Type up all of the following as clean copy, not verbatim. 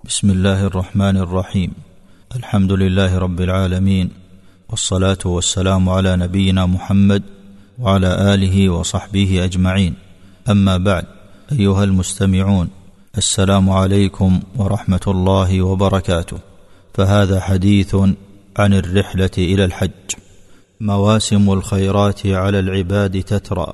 بسم الله الرحمن الرحيم. الحمد لله رب العالمين، والصلاة والسلام على نبينا محمد وعلى آله وصحبه أجمعين. أما بعد، أيها المستمعون، السلام عليكم ورحمة الله وبركاته. فهذا حديث عن الرحلة إلى الحج. مواسم الخيرات على العباد تترى،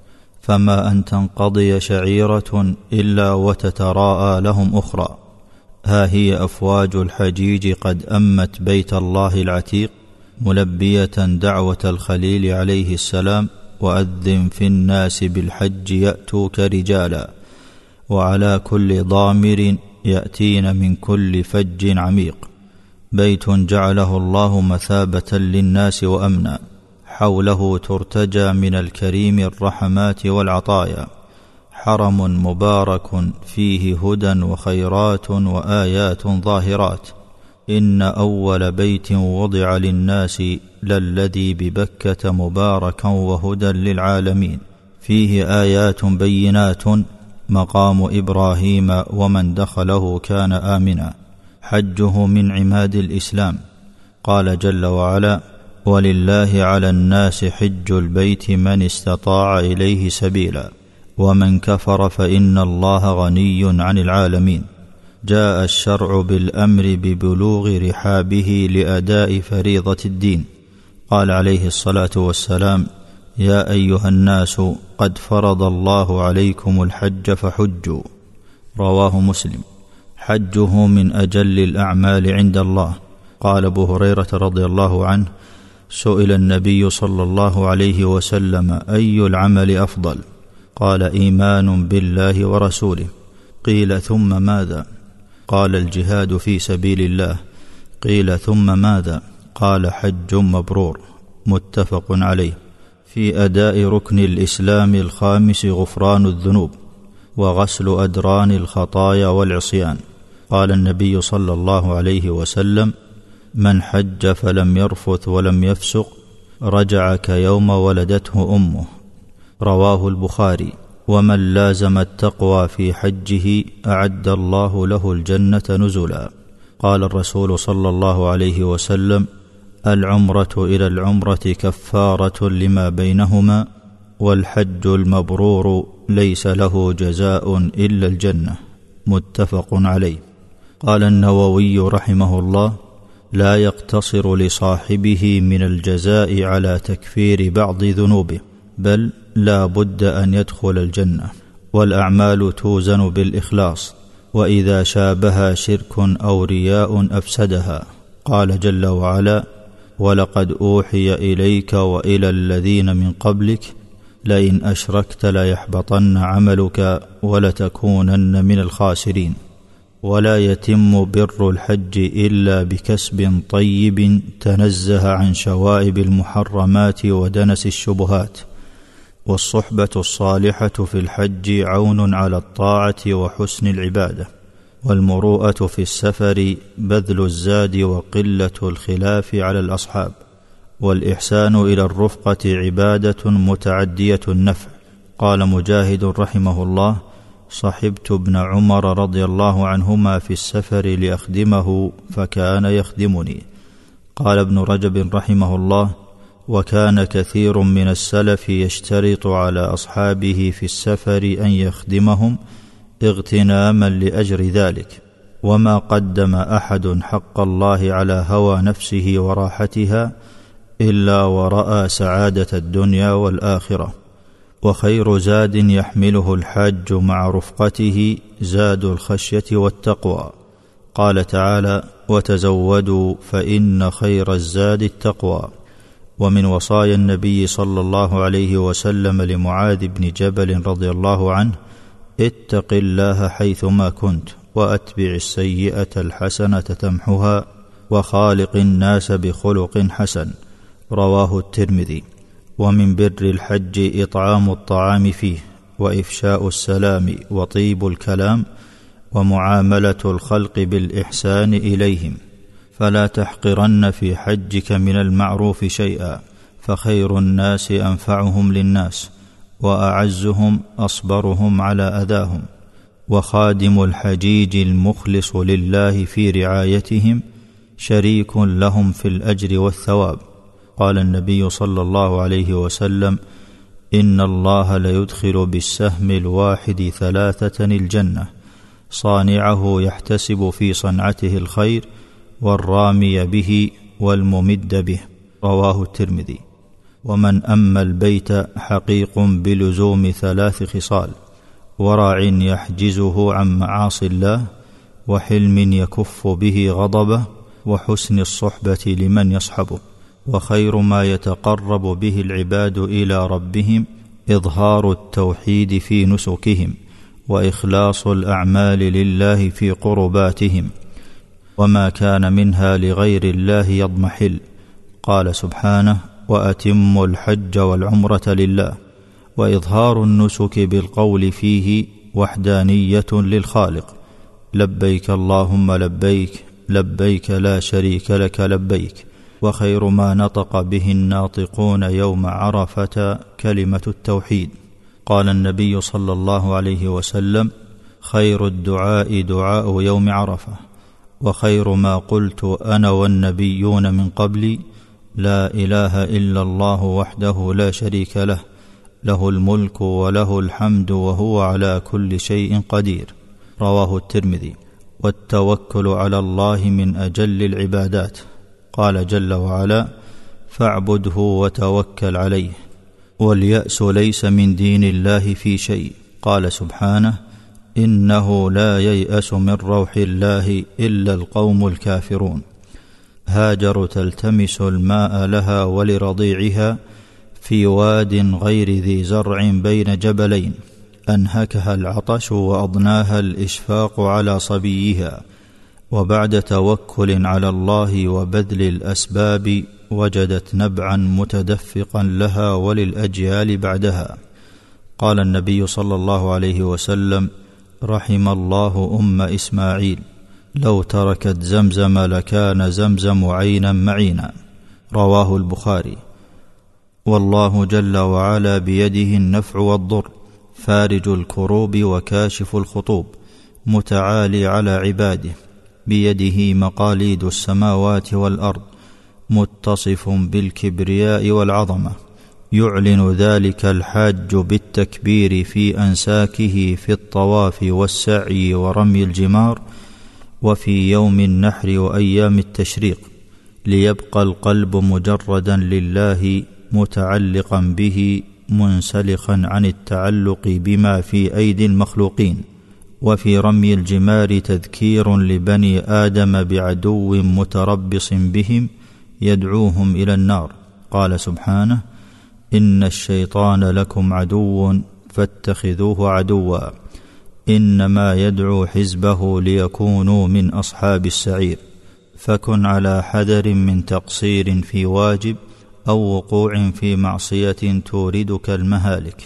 فما أن تنقضي شعيرة إلا وتتراءى لهم أخرى. ها هي أفواج الحجيج قد أمت بيت الله العتيق، ملبية دعوة الخليل عليه السلام: وأذن في الناس بالحج يأتوك رجالا، وعلى كل ضامر يأتين من كل فج عميق. بيت جعله الله مثابة للناس وأمنا، حوله ترتجى من الكريم الرحمات والعطايا. حرم مبارك فيه هدى وخيرات وآيات ظاهرات. إن أول بيت وضع للناس للذي ببكة مباركا وهدى للعالمين، فيه آيات بينات مقام إبراهيم ومن دخله كان آمنا. حجه من عماد الإسلام. قال جل وعلا: ولله على الناس حج البيت من استطاع إليه سبيلا، ومن كفر فإن الله غني عن العالمين. جاء الشرع بالأمر ببلوغ رحابه لأداء فريضة الدين. قال عليه الصلاة والسلام: يا أيها الناس قد فرض الله عليكم الحج فحجوا. رواه مسلم. حجه من أجل الأعمال عند الله. قال أبو هريرة رضي الله عنه: سئل النبي صلى الله عليه وسلم: أي العمل أفضل؟ قال: إيمان بالله ورسوله. قيل: ثم ماذا؟ قال: الجهاد في سبيل الله. قيل: ثم ماذا؟ قال: حج مبرور. متفق عليه. في أداء ركن الإسلام الخامس غفران الذنوب وغسل أدران الخطايا والعصيان. قال النبي صلى الله عليه وسلم: من حج فلم يرفث ولم يفسق رجع كيوم ولدته أمه. رواه البخاري. ومن لازم التقوى في حجه أعد الله له الجنة نزلا. قال الرسول صلى الله عليه وسلم: العمرة إلى العمرة كفارة لما بينهما، والحج المبرور ليس له جزاء إلا الجنة. متفق عليه. قال النووي رحمه الله: لا يقتصر لصاحبه من الجزاء على تكفير بعض ذنوبه، بل لا بد أن يدخل الجنة. والأعمال توزن بالإخلاص، وإذا شابها شرك أو رياء أفسدها. قال جل وعلا: ولقد أوحي إليك وإلى الذين من قبلك لئن أشركت ليحبطن عملك ولتكونن من الخاسرين. ولا يتم بر الحج إلا بكسب طيب تنزه عن شوائب المحرمات ودنس الشبهات. والصحبة الصالحة في الحج عون على الطاعة وحسن العبادة. والمروءة في السفر بذل الزاد وقلة الخلاف على الأصحاب. والإحسان إلى الرفقة عبادة متعدية النفع. قال مجاهد رحمه الله: صحبت ابن عمر رضي الله عنهما في السفر لأخدمه فكان يخدمني. قال ابن رجب رحمه الله: وكان كثير من السلف يشترط على أصحابه في السفر أن يخدمهم اغتناما لأجر ذلك، وما قدم أحد حق الله على هوى نفسه وراحتها إلا ورأى سعادة الدنيا والآخرة. وخير زاد يحمله الحاج مع رفقته زاد الخشية والتقوى. قال تعالى: وتزودوا فإن خير الزاد التقوى. ومن وصايا النبي صلى الله عليه وسلم لمعاذ بن جبل رضي الله عنه: اتق الله حيثما كنت، وأتبع السيئة الحسنة تمحها، وخالق الناس بخلق حسن. رواه الترمذي. ومن بر الحج إطعام الطعام فيه، وإفشاء السلام، وطيب الكلام، ومعاملة الخلق بالإحسان إليهم. فلا تحقرن في حجك من المعروف شيئا، فخير الناس أنفعهم للناس، وأعزهم أصبرهم على أذاهم. وخادم الحجيج المخلص لله في رعايتهم شريك لهم في الأجر والثواب. قال النبي صلى الله عليه وسلم: إن الله ليدخل بالسهم الواحد 3 الجنة، صانعه يحتسب في صنعته الخير، والرامي به، والممد به. رواه الترمذي. ومن أما البيت حقيق بلزوم 3 خصال: ورع يحجزه عن معاصي الله، وحلم يكف به غضبه، وحسن الصحبة لمن يصحبه. وخير ما يتقرب به العباد إلى ربهم إظهار التوحيد في نسكهم، وإخلاص الأعمال لله في قرباتهم، وما كان منها لغير الله يضمحل. قال سبحانه: وأتموا الحج والعمرة لله. وإظهار النسك بالقول فيه وحدانية للخالق: لبيك اللهم لبيك، لبيك لا شريك لك لبيك. وخير ما نطق به الناطقون يوم عرفة كلمة التوحيد. قال النبي صلى الله عليه وسلم: خير الدعاء دعاء يوم عرفة، وخير ما قلت أنا والنبيون من قبلي: لا إله إلا الله وحده لا شريك له، له الملك وله الحمد وهو على كل شيء قدير. رواه الترمذي. والتوكل على الله من أجل العبادات. قال جل وعلا: فاعبده وتوكل عليه. واليأس ليس من دين الله في شيء. قال سبحانه: إنه لا ييأس من روح الله إلا القوم الكافرون. هاجر تلتمس الماء لها ولرضيعها في واد غير ذي زرع بين جبلين، أنهكها العطش وأضناها الإشفاق على صبيها. وبعد توكل على الله وبذل الأسباب وجدت نبعا متدفقا لها وللأجيال بعدها. قال النبي صلى الله عليه وسلم: رحم الله أم إسماعيل، لو تركت زمزم لكان زمزم عينا معينا. رواه البخاري. والله جل وعلا بيده النفع والضر، فارج الكروب وكاشف الخطوب، متعالي على عباده، بيده مقاليد السماوات والأرض، متصف بالكبرياء والعظمة، يعلن ذلك الحاج بالتكبير في أنساكه في الطواف والسعي ورمي الجمار، وفي يوم النحر وأيام التشريق، ليبقى القلب مجردا لله متعلقا به منسلخا عن التعلق بما في أيدي المخلوقين. وفي رمي الجمار تذكير لبني آدم بعدو متربص بهم يدعوهم إلى النار. قال سبحانه: إن الشيطان لكم عدو فاتخذوه عدوا، إنما يدعو حزبه ليكونوا من أصحاب السعير. فكن على حذر من تقصير في واجب أو وقوع في معصية توردك المهالك.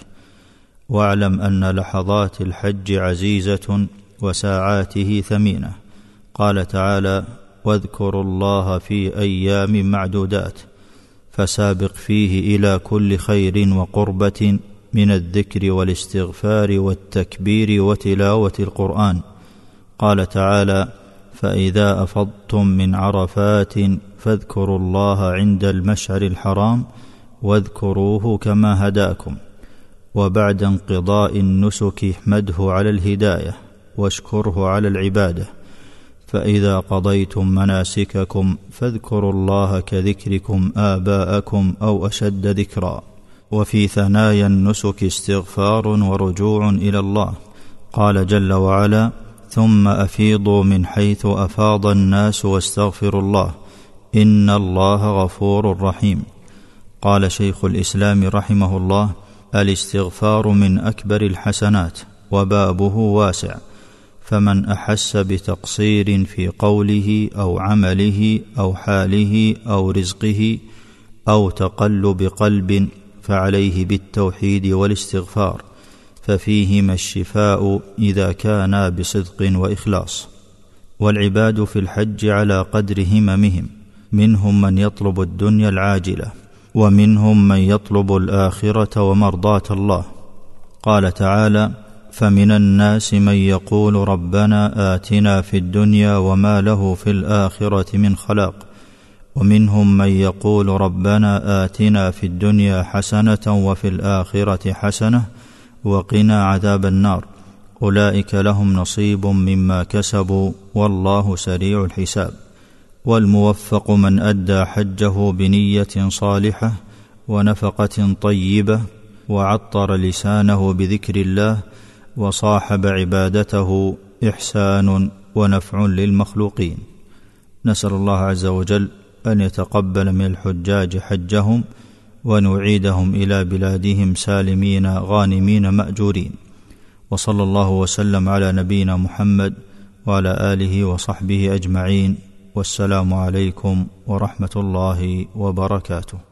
واعلم أن لحظات الحج عزيزة وساعاته ثمينة. قال تعالى: واذكروا الله في أيام معدودات، فسابق فيه إلى كل خير وقربة من الذكر والاستغفار والتكبير وتلاوة القرآن. قال تعالى: فإذا أفضتم من عرفات فاذكروا الله عند المشعر الحرام واذكروه كما هداكم. وبعد انقضاء النسك احمده على الهداية واشكره على العبادة. فإذا قضيتم مناسككم فاذكروا الله كذكركم آباءكم أو أشد ذكرا. وفي ثنايا النسك استغفار ورجوع إلى الله. قال جل وعلا: ثم أفيضوا من حيث أفاض الناس واستغفروا الله إن الله غفور رحيم. قال شيخ الإسلام رحمه الله: الاستغفار من أكبر الحسنات وبابه واسع، فمن أحس بتقصير في قوله أو عمله أو حاله أو رزقه أو تقلب قلب فعليه بالتوحيد والاستغفار، ففيهما الشفاء إذا كانا بصدق وإخلاص. والعباد في الحج على قدر هممهم، منهم من يطلب الدنيا العاجلة، ومنهم من يطلب الآخرة ومرضاة الله. قال تعالى: فمن الناس من يقول ربنا آتنا في الدنيا وما له في الآخرة من خلاق، ومنهم من يقول ربنا آتنا في الدنيا حسنة وفي الآخرة حسنة وقنا عذاب النار، أولئك لهم نصيب مما كسبوا والله سريع الحساب. والموفق من أدى حجه بنية صالحة ونفقة طيبة، وعطر لسانه بذكر الله، وصاحب عبادته إحسان ونفع للمخلوقين. نسأل الله عز وجل أن يتقبل من الحجاج حجهم، ونعيدهم إلى بلادهم سالمين غانمين مأجورين. وصلى الله وسلم على نبينا محمد وعلى آله وصحبه أجمعين، والسلام عليكم ورحمة الله وبركاته.